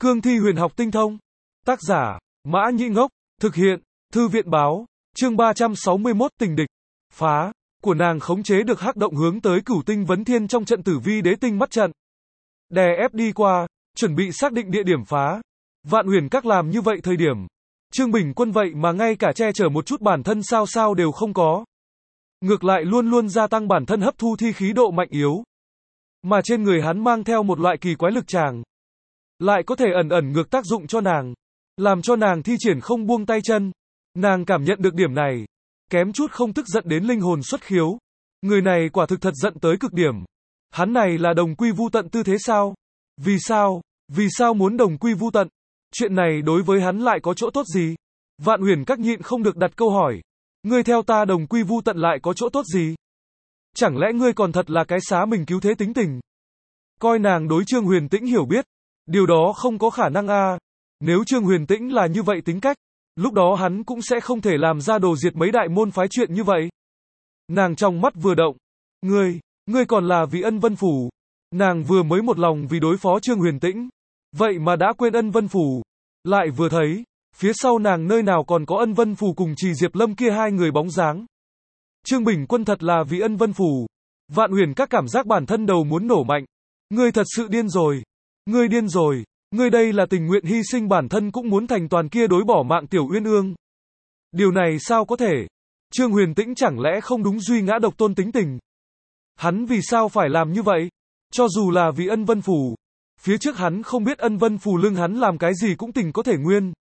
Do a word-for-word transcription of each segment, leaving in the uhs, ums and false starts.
Cương thi huyền học tinh thông. Tác giả, Mã Nhĩ Ngốc. Thực hiện, Thư viện báo. Chương ba trăm sáu mươi mốt tình địch. Phá. Của nàng khống chế được hắc động hướng tới Cửu Tinh Vấn Thiên trong trận Tử Vi Đế Tinh mắt trận. Đè ép đi qua, chuẩn bị xác định địa điểm phá. Vạn Huyền Các làm như vậy thời điểm. Trương Bình Quân vậy mà ngay cả che chở một chút bản thân sao sao đều không có. Ngược lại luôn luôn gia tăng bản thân hấp thu thi khí độ mạnh yếu. Mà trên người hắn mang theo một loại kỳ quái lực tràng. Lại có thể ẩn ẩn ngược tác dụng cho nàng. Làm cho nàng thi triển không buông tay chân. Nàng cảm nhận được điểm này. Kém chút không tức giận đến linh hồn xuất khiếu. Người này quả thực thật giận tới cực điểm. Hắn này là đồng quy vu tận tư thế sao? Vì sao? Vì sao muốn đồng quy vu tận? Chuyện này đối với hắn lại có chỗ tốt gì? Vạn Huyền Các nhịn không được đặt câu hỏi. Ngươi theo ta đồng quy vu tận lại có chỗ tốt gì? Chẳng lẽ ngươi còn thật là cái xá mình cứu thế tính tình? Coi nàng đối Trương Huyền Tĩnh hiểu biết. Điều đó không có khả năng a. À. Nếu Trương Huyền Tĩnh là như vậy tính cách, lúc đó hắn cũng sẽ không thể làm ra đồ diệt mấy đại môn phái chuyện như vậy. Nàng trong mắt vừa động. Ngươi, ngươi còn là vì Ân Vân Phủ. Nàng vừa mới một lòng vì đối phó Trương Huyền Tĩnh. Vậy mà đã quên Ân Vân Phủ. Lại vừa thấy, phía sau nàng nơi nào còn có Ân Vân Phủ cùng Trì Diệp Lâm kia hai người bóng dáng. Trương Bình Quân thật là vì Ân Vân Phủ. Vạn Huyền Các cảm giác bản thân đầu muốn nổ mạnh. Ngươi thật sự điên rồi. Ngươi điên rồi. Ngươi đây là tình nguyện hy sinh bản thân cũng muốn thành toàn kia đối bỏ mạng Tiểu Uyên Ương. Điều này sao có thể? Trương Huyền Tĩnh chẳng lẽ không đúng duy ngã độc tôn tính tình? Hắn vì sao phải làm như vậy? Cho dù là vì Ân Vân Phủ. Phía trước hắn không biết Ân Vân Phủ lưng hắn làm cái gì cũng tình có thể nguyên.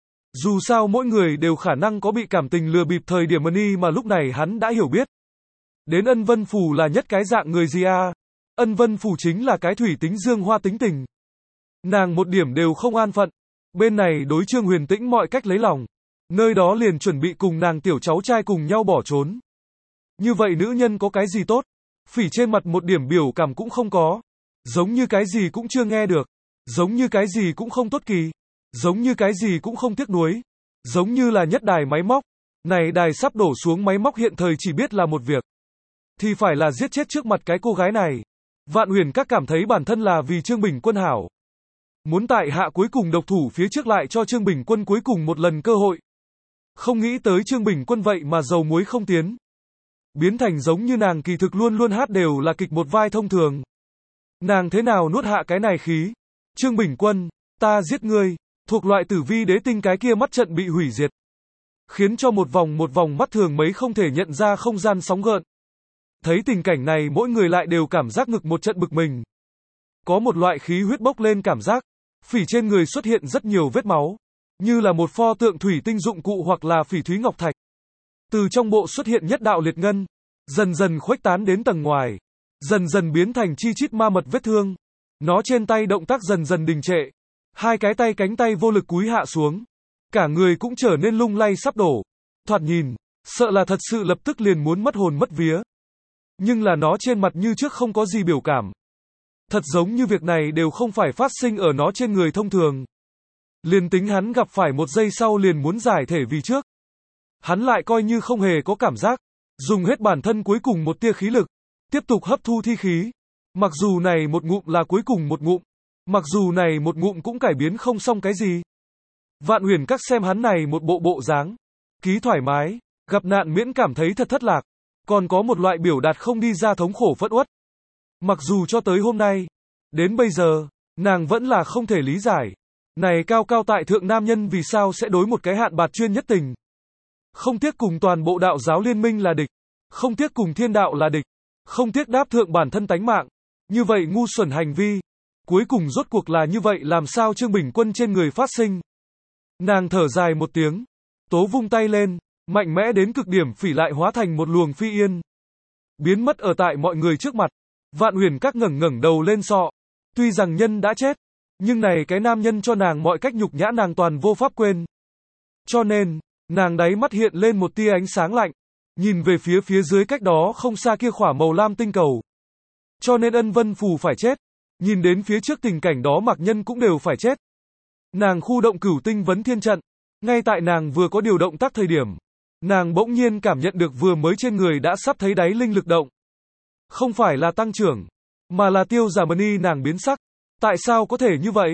Dù sao mỗi người đều khả năng có bị cảm tình lừa bịp thời điểm mani mà lúc này hắn đã hiểu biết. Đến Ân Vân Phủ là nhất cái dạng người gì a? À? Ân Vân Phủ chính là cái thủy tính dương hoa tính tình. Nàng một điểm đều không an phận. Bên này đối Trương Huyền Tĩnh mọi cách lấy lòng. Nơi đó liền chuẩn bị cùng nàng tiểu cháu trai cùng nhau bỏ trốn. Như vậy nữ nhân có cái gì tốt? Phỉ trên mặt một điểm biểu cảm cũng không có. Giống như cái gì cũng chưa nghe được. Giống như cái gì cũng không tốt kỳ. Giống như cái gì cũng không tiếc nuối. Giống như là nhất đài máy móc. Này đài sắp đổ xuống máy móc hiện thời chỉ biết là một việc. Thì phải là giết chết trước mặt cái cô gái này. Vạn Huyền Các cảm thấy bản thân là vì Trương Bình Quân hảo. Muốn tại hạ cuối cùng độc thủ phía trước lại cho Trương Bình Quân cuối cùng một lần cơ hội. Không nghĩ tới Trương Bình Quân vậy mà dầu muối không tiến. Biến thành giống như nàng kỳ thực luôn luôn hát đều là kịch một vai thông thường. Nàng thế nào nuốt hạ cái này khí? Trương Bình Quân, ta giết ngươi, thuộc loại Tử Vi Đế Tinh cái kia mắt trận bị hủy diệt. Khiến cho một vòng một vòng mắt thường mấy không thể nhận ra không gian sóng gợn. Thấy tình cảnh này mỗi người lại đều cảm giác ngực một trận bực mình. Có một loại khí huyết bốc lên cảm giác. Phỉ trên người xuất hiện rất nhiều vết máu. Như là một pho tượng thủy tinh dụng cụ hoặc là phỉ thúy ngọc thạch. Từ trong bộ xuất hiện nhất đạo liệt ngân. Dần dần khuếch tán đến tầng ngoài. Dần dần biến thành chi chít ma mật vết thương. Nó trên tay động tác dần dần đình trệ. Hai cái tay cánh tay vô lực cúi hạ xuống. Cả người cũng trở nên lung lay sắp đổ. Thoạt nhìn, sợ là thật sự lập tức liền muốn mất hồn mất vía. Nhưng là nó trên mặt như trước không có gì biểu cảm. Thật giống như việc này đều không phải phát sinh ở nó trên người thông thường. Liền tính hắn gặp phải một giây sau liền muốn giải thể vì trước. Hắn lại coi như không hề có cảm giác. Dùng hết bản thân cuối cùng một tia khí lực. Tiếp tục hấp thu thi khí. Mặc dù này một ngụm là cuối cùng một ngụm. Mặc dù này một ngụm cũng cải biến không xong cái gì. Vạn Huyền Các xem hắn này một bộ bộ dáng. Ký thoải mái. Gặp nạn miễn cảm thấy thật thất lạc. Còn có một loại biểu đạt không đi ra thống khổ phẫn uất. Mặc dù cho tới hôm nay, đến bây giờ, nàng vẫn là không thể lý giải. Này cao cao tại thượng nam nhân vì sao sẽ đối một cái hạn bạt chuyên nhất tình. Không tiếc cùng toàn bộ đạo giáo liên minh là địch. Không tiếc cùng thiên đạo là địch. Không tiếc đáp thượng bản thân tánh mạng. Như vậy ngu xuẩn hành vi. Cuối cùng rốt cuộc là như vậy làm sao Trương Bình Quân trên người phát sinh. Nàng thở dài một tiếng. Tố vung tay lên. Mạnh mẽ đến cực điểm phỉ lại hóa thành một luồng phi yên. Biến mất ở tại mọi người trước mặt. Vạn Huyền Các ngẩng ngẩng đầu lên sọ. Tuy rằng nhân đã chết. Nhưng này cái nam nhân cho nàng mọi cách nhục nhã nàng toàn vô pháp quên. Cho nên, nàng đáy mắt hiện lên một tia ánh sáng lạnh. Nhìn về phía phía dưới cách đó không xa kia khỏa màu lam tinh cầu. Cho nên Ân Vân Phù phải chết. Nhìn đến phía trước tình cảnh đó Mạc Nhân cũng đều phải chết. Nàng khu động Cửu Tinh Vấn Thiên trận. Ngay tại nàng vừa có điều động tác thời điểm. Nàng bỗng nhiên cảm nhận được vừa mới trên người đã sắp thấy đáy linh lực động. Không phải là tăng trưởng, mà là tiêu giảm mani nàng biến sắc. Tại sao có thể như vậy?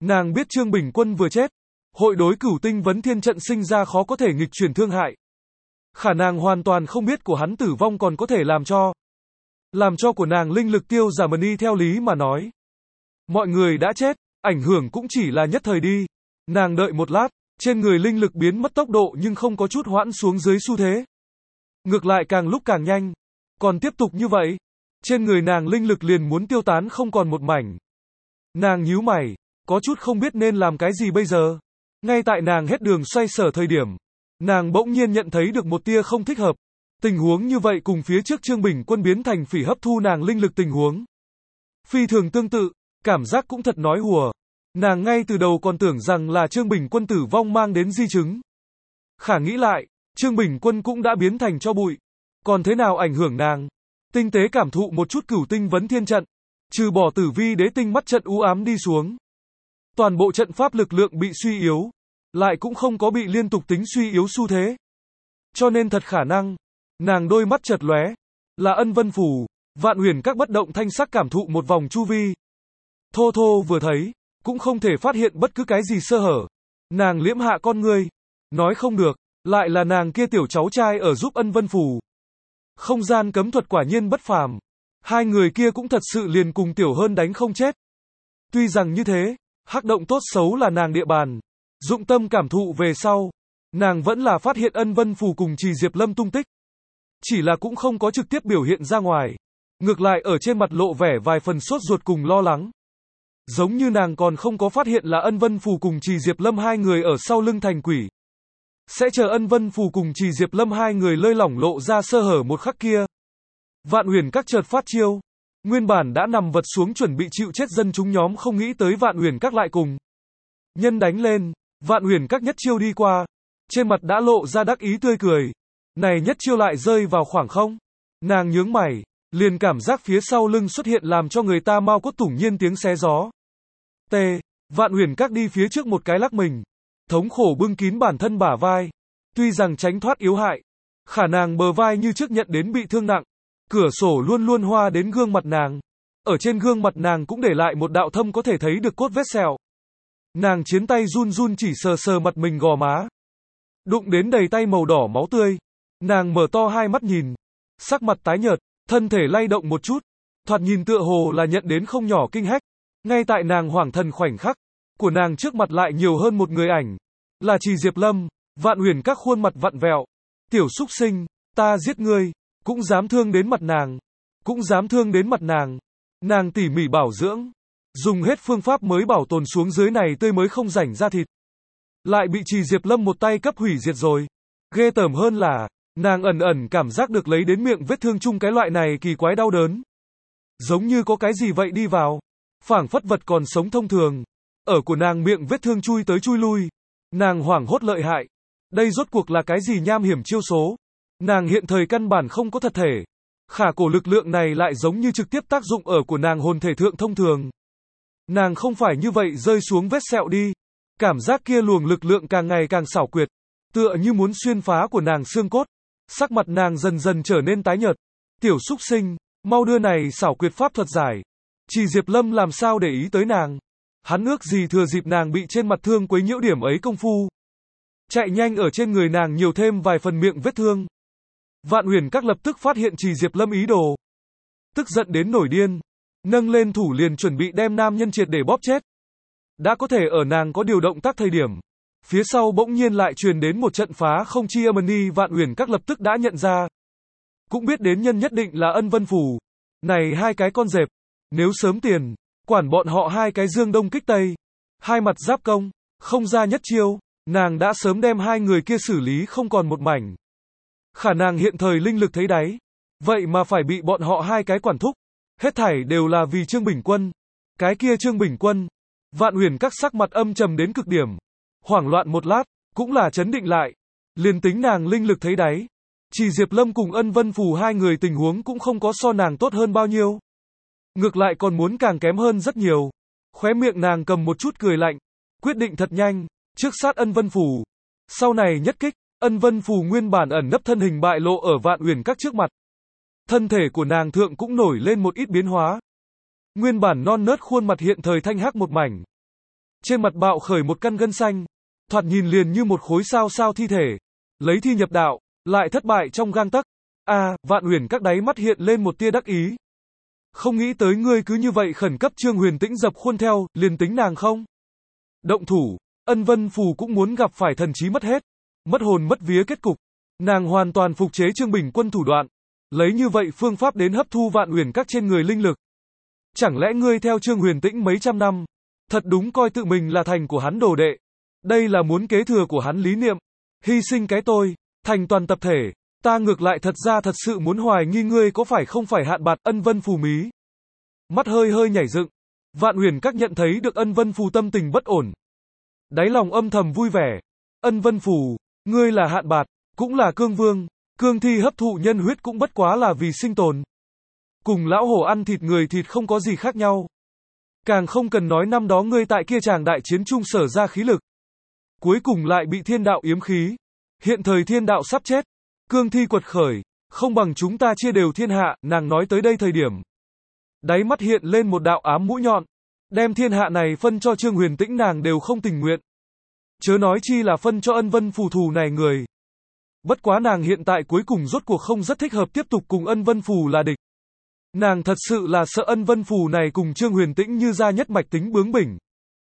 Nàng biết Trương Bình Quân vừa chết, hội đối Cửu Tinh Vấn Thiên trận sinh ra khó có thể nghịch chuyển thương hại. Khả nàng hoàn toàn không biết của hắn tử vong còn có thể làm cho làm cho của nàng linh lực tiêu giảm đi, theo lý mà nói. Mọi người đã chết, ảnh hưởng cũng chỉ là nhất thời đi. Nàng đợi một lát, trên người linh lực biến mất tốc độ nhưng không có chút hoãn xuống dưới xu thế. Ngược lại càng lúc càng nhanh. Còn tiếp tục như vậy, trên người nàng linh lực liền muốn tiêu tán không còn một mảnh. Nàng nhíu mày, có chút không biết nên làm cái gì bây giờ. Ngay tại nàng hết đường xoay sở thời điểm, nàng bỗng nhiên nhận thấy được một tia không thích hợp. Tình huống như vậy cùng phía trước Trương Bình Quân biến thành phỉ hấp thu nàng linh lực tình huống phi thường tương tự, cảm giác cũng thật nói hùa. Nàng ngay từ đầu còn tưởng rằng là Trương Bình Quân tử vong mang đến di chứng. Khả nghĩ lại, Trương Bình Quân cũng đã biến thành tro bụi, còn thế nào ảnh hưởng nàng? Tinh tế cảm thụ một chút Cửu Tinh Vấn Thiên trận, trừ bỏ Tử Vi Đế Tinh mắt trận u ám đi xuống, toàn bộ trận pháp lực lượng bị suy yếu, lại cũng không có bị liên tục tính suy yếu xu thế. Cho nên thật khả năng, nàng đôi mắt chợt lóe, là Ân Vân Phù. Vạn Huyền Các bất động thanh sắc cảm thụ một vòng chu vi. Thô thô vừa thấy, cũng không thể phát hiện bất cứ cái gì sơ hở. Nàng liễm hạ con ngươi, nói không được, lại là nàng kia tiểu cháu trai ở giúp Ân Vân Phù. Không gian cấm thuật quả nhiên bất phàm. Hai người kia cũng thật sự liền cùng Tiểu Hơn đánh không chết. Tuy rằng như thế, hắc động tốt xấu là nàng địa bàn. Dụng tâm cảm thụ về sau, nàng vẫn là phát hiện Ân Vân Phù cùng Trì Diệp Lâm tung tích. Chỉ là cũng không có trực tiếp biểu hiện ra ngoài. Ngược lại ở trên mặt lộ vẻ vài phần sốt ruột cùng lo lắng. Giống như nàng còn không có phát hiện là Ân Vân Phù cùng Trì Diệp Lâm hai người ở sau lưng thành quỷ. Sẽ chờ Ân Vân Phù cùng Trì Diệp Lâm hai người lơi lỏng lộ ra sơ hở một khắc kia. Vạn Huyền Các chợt phát chiêu. Nguyên bản đã nằm vật xuống chuẩn bị chịu chết dân chúng nhóm không nghĩ tới Vạn Huyền Các lại cùng nhân đánh lên. Vạn Huyền Các nhất chiêu đi qua. Trên mặt đã lộ ra đắc ý tươi cười. Này nhất chiêu lại rơi vào khoảng không. Nàng nhướng mày, liền cảm giác phía sau lưng xuất hiện làm cho người ta mau cốt tủng nhiên tiếng xé gió. T. Vạn Huyền Các đi phía trước một cái lắc mình. Thống khổ bưng kín bản thân bả vai. Tuy rằng tránh thoát yếu hại, khả nàng bờ vai như trước nhận đến bị thương nặng. Cửa sổ luôn luôn hoa đến gương mặt nàng. Ở trên gương mặt nàng cũng để lại một đạo thâm có thể thấy được cốt vết sẹo. Nàng chiến tay run run chỉ sờ sờ mặt mình gò má. Đụng đến đầy tay màu đỏ máu tươi. Nàng mở to hai mắt nhìn. Sắc mặt tái nhợt, thân thể lay động một chút. Thoạt nhìn tựa hồ là nhận đến không nhỏ kinh hách. Ngay tại nàng hoảng thần khoảnh khắc, của nàng trước mặt lại nhiều hơn một người ảnh. Là Trì Diệp Lâm. Vạn Huyền Các khuôn mặt vặn vẹo. Tiểu súc sinh, ta giết ngươi. Cũng dám thương đến mặt nàng. Cũng dám thương đến mặt nàng. Nàng tỉ mỉ bảo dưỡng. Dùng hết phương pháp mới bảo tồn xuống dưới này tươi mới không rảnh ra thịt. Lại bị Trì Diệp Lâm một tay cấp hủy diệt rồi. Ghê tởm hơn là, nàng ẩn ẩn cảm giác được lấy đến miệng vết thương chung cái loại này kỳ quái đau đớn. Giống như có cái gì vậy đi vào. Phảng phất vật còn sống thông thường. Ở của nàng miệng vết thương chui tới chui lui. Nàng hoảng hốt lợi hại. Đây rốt cuộc là cái gì nham hiểm chiêu số. Nàng hiện thời căn bản không có thật thể. Khả cổ lực lượng này lại giống như trực tiếp tác dụng ở của nàng hồn thể thượng thông thường. Nàng không phải như vậy rơi xuống vết sẹo đi. Cảm giác kia luồng lực lượng càng ngày càng xảo quyệt. Tựa như muốn xuyên phá của nàng xương cốt. Sắc mặt nàng dần dần trở nên tái nhợt. Tiểu súc sinh, mau đưa này xảo quyệt pháp thuật giải. Trì Diệp Lâm làm sao để ý tới nàng. Hắn ước gì thừa dịp nàng bị trên mặt thương quấy nhiễu điểm ấy công phu. Chạy nhanh ở trên người nàng nhiều thêm vài phần miệng vết thương. Vạn Huyền Các lập tức phát hiện Trì Diệp Lâm ý đồ. Tức giận đến nổi điên. Nâng lên thủ liền chuẩn bị đem nam nhân triệt để bóp chết. Đã có thể ở nàng có điều động tác thời điểm. Phía sau bỗng nhiên lại truyền đến một trận phá không chi âm ni. Vạn Huyền Các lập tức đã nhận ra. Cũng biết đến nhân nhất định là Ân Vân Phù. Này hai cái con dẹp. Nếu sớm tiền, quản bọn họ hai cái dương đông kích tây. Hai mặt giáp công, không ra nhất chiêu. Nàng đã sớm đem hai người kia xử lý không còn một mảnh. Khả năng hiện thời linh lực thấy đáy. Vậy mà phải bị bọn họ hai cái quản thúc. Hết thảy đều là vì Trương Bình Quân. Cái kia Trương Bình Quân. Vạn Huyền Các sắc mặt âm trầm đến cực điểm. Hoảng loạn một lát, cũng là chấn định lại. Liền tính nàng linh lực thấy đáy. Trì Diệp Lâm cùng Ân Vân Phù hai người tình huống cũng không có so nàng tốt hơn bao nhiêu. Ngược lại còn muốn càng kém hơn rất nhiều. Khóe miệng nàng cầm một chút cười lạnh. Quyết định thật nhanh, trước sát Ân Vân Phù. Sau này nhất kích, Ân Vân Phù nguyên bản ẩn nấp thân hình bại lộ ở Vạn Huyền Các trước mặt. Thân thể của nàng thượng cũng nổi lên một ít biến hóa. Nguyên bản non nớt khuôn mặt hiện thời thanh hắc một mảnh. Trên mặt bạo khởi một căn gân xanh, thoạt nhìn liền như một khối sao sao thi thể. Lấy thi nhập đạo, lại thất bại trong gang tấc. A, à, Vạn Uyển các đáy mắt hiện lên một tia đắc ý. Không nghĩ tới ngươi cứ như vậy khẩn cấp. Trương Huyền Tĩnh dập khuôn theo, liền tính nàng không động thủ, Ân Vân Phù cũng muốn gặp phải thần trí mất hết, mất hồn mất vía kết cục. Nàng hoàn toàn phục chế Trương Bình Quân thủ đoạn, lấy như vậy phương pháp đến hấp thu Vạn Uyển các trên người linh lực. Chẳng lẽ ngươi theo Trương Huyền Tĩnh mấy trăm năm, thật đúng coi tự mình là thành của hắn đồ đệ? Đây là muốn kế thừa của hắn lý niệm, hy sinh cái tôi, thành toàn tập thể. Ta ngược lại thật ra thật sự muốn hoài nghi ngươi có phải không phải Hạn Bạt. Ân Vân Phù mí mắt hơi hơi nhảy dựng. Vạn Uyển các nhận thấy được Ân Vân Phù tâm tình bất ổn, đáy lòng âm thầm vui vẻ. Ân Vân Phù, ngươi là Hạn Bạt, cũng là cương vương, cương thi hấp thụ nhân huyết cũng bất quá là vì sinh tồn. Cùng lão hổ ăn thịt người thịt không có gì khác nhau. Càng không cần nói năm đó ngươi tại kia chàng đại chiến trung sở ra khí lực, cuối cùng lại bị thiên đạo yếm khí. Hiện thời thiên đạo sắp chết, cương thi quật khởi, không bằng chúng ta chia đều thiên hạ. Nàng nói tới đây thời điểm, đáy mắt hiện lên một đạo ám mũi nhọn. Đem thiên hạ này phân cho Trương Huyền Tĩnh nàng đều không tình nguyện, chớ nói chi là phân cho Ân Vân Phù thù này người. Bất quá nàng hiện tại cuối cùng rốt cuộc không rất thích hợp tiếp tục cùng Ân Vân Phù là địch. Nàng thật sự là sợ Ân Vân Phù này cùng Trương Huyền Tĩnh như ra nhất mạch tính bướng bỉnh.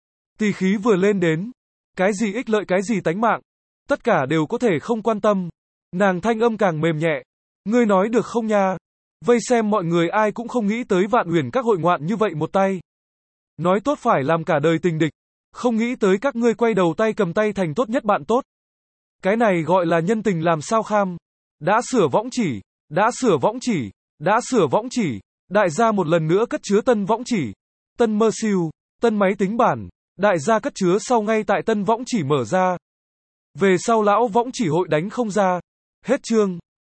Tỳ khí vừa lên đến, cái gì ích lợi cái gì tánh mạng, tất cả đều có thể không quan tâm. Nàng thanh âm càng mềm nhẹ. Ngươi nói được không nha? Vây xem mọi người ai cũng không nghĩ tới Vạn Uyển các hội ngoạn như vậy một tay. Nói tốt phải làm cả đời tình địch, không nghĩ tới các ngươi quay đầu tay cầm tay thành tốt nhất bạn tốt. Cái này gọi là nhân tình làm sao kham. Đã sửa võng chỉ, đã sửa võng chỉ, đã sửa võng chỉ. Đại gia một lần nữa cất chứa tân võng chỉ, tân mơ siêu, tân máy tính bản. Đại gia cất chứa sau ngay tại tân võng chỉ mở ra. Về sau lão võng chỉ hội đánh không ra. Hết chương.